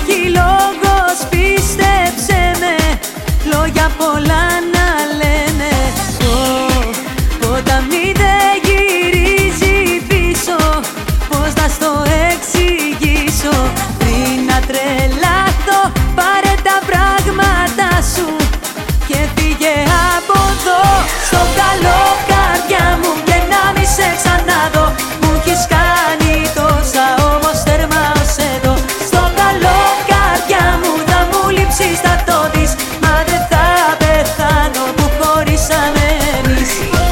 υπάρχει λόγος, πίστεψε με, λόγια πολλά να λένε. Ποτάμι δεν γυρίζει πίσω, πώς να στο εξηγήσω. Πριν να τρελαθώ, πάρε τα πράγματα σου και φύγε από εδώ. Στο καλό καρδιά μου και να μη σε ξαναδώ. Μου έχεις κάνει τόσα όμως τέρμα ως εδώ. Στο καλό καρδιά μου θα μου λείψεις, θα το δεις, μα δεν θα πεθάνω που χωρίσαμε εμείς.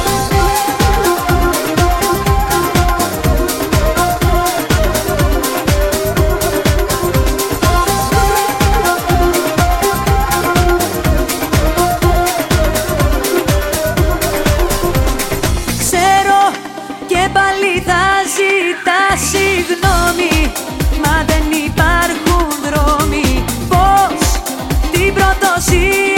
Και πάλι θα ζητά συγγνώμη, μα δεν υπάρχουν δρόμοι. Πώς την προδοσία